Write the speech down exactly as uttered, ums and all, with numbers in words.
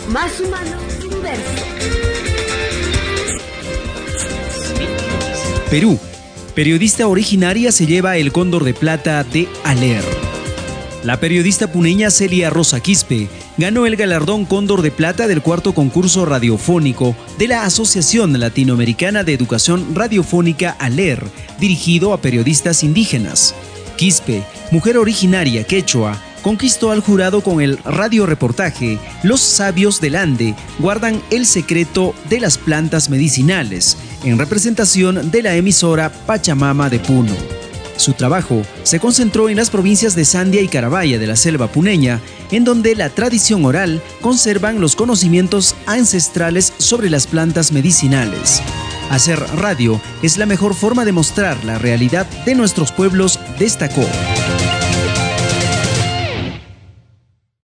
Más humano universo. Perú. Periodista originaria se lleva el Cóndor de Plata de Aler. La periodista puneña Celia Rosa Quispe ganó el galardón Cóndor de Plata del cuarto concurso radiofónico de la Asociación Latinoamericana de Educación Radiofónica Aler, dirigido a periodistas indígenas. Quispe, mujer originaria quechua, conquistó al jurado con el radioreportaje Los sabios del Ande guardan el secreto de las plantas medicinales, en representación de la emisora Pachamama de Puno. Su trabajo se concentró en las provincias de Sandia y Carabaya de la selva puneña, en donde la tradición oral conservan los conocimientos ancestrales sobre las plantas medicinales. Hacer radio es la mejor forma de mostrar la realidad de nuestros pueblos, destacó.